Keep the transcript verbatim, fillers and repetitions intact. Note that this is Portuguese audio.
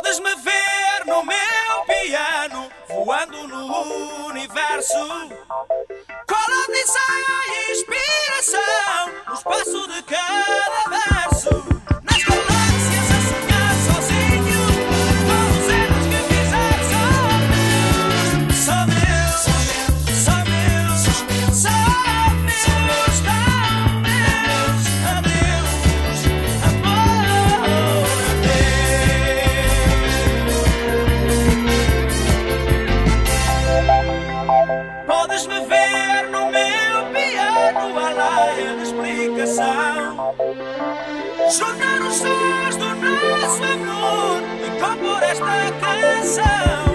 Podes-me ver no meu piano, voando no universo. Qual a brisa e a inspiração no espaço de cada verso. Nas galáxias a sonhar sozinho, com os erros que fizer só meus, só meus, só meus, só meus, tão meus, adeus, amor, adeus. Podes-me ver no meu piano, a laia de explicação. Juntar os sons do nosso amor e compor esta canção.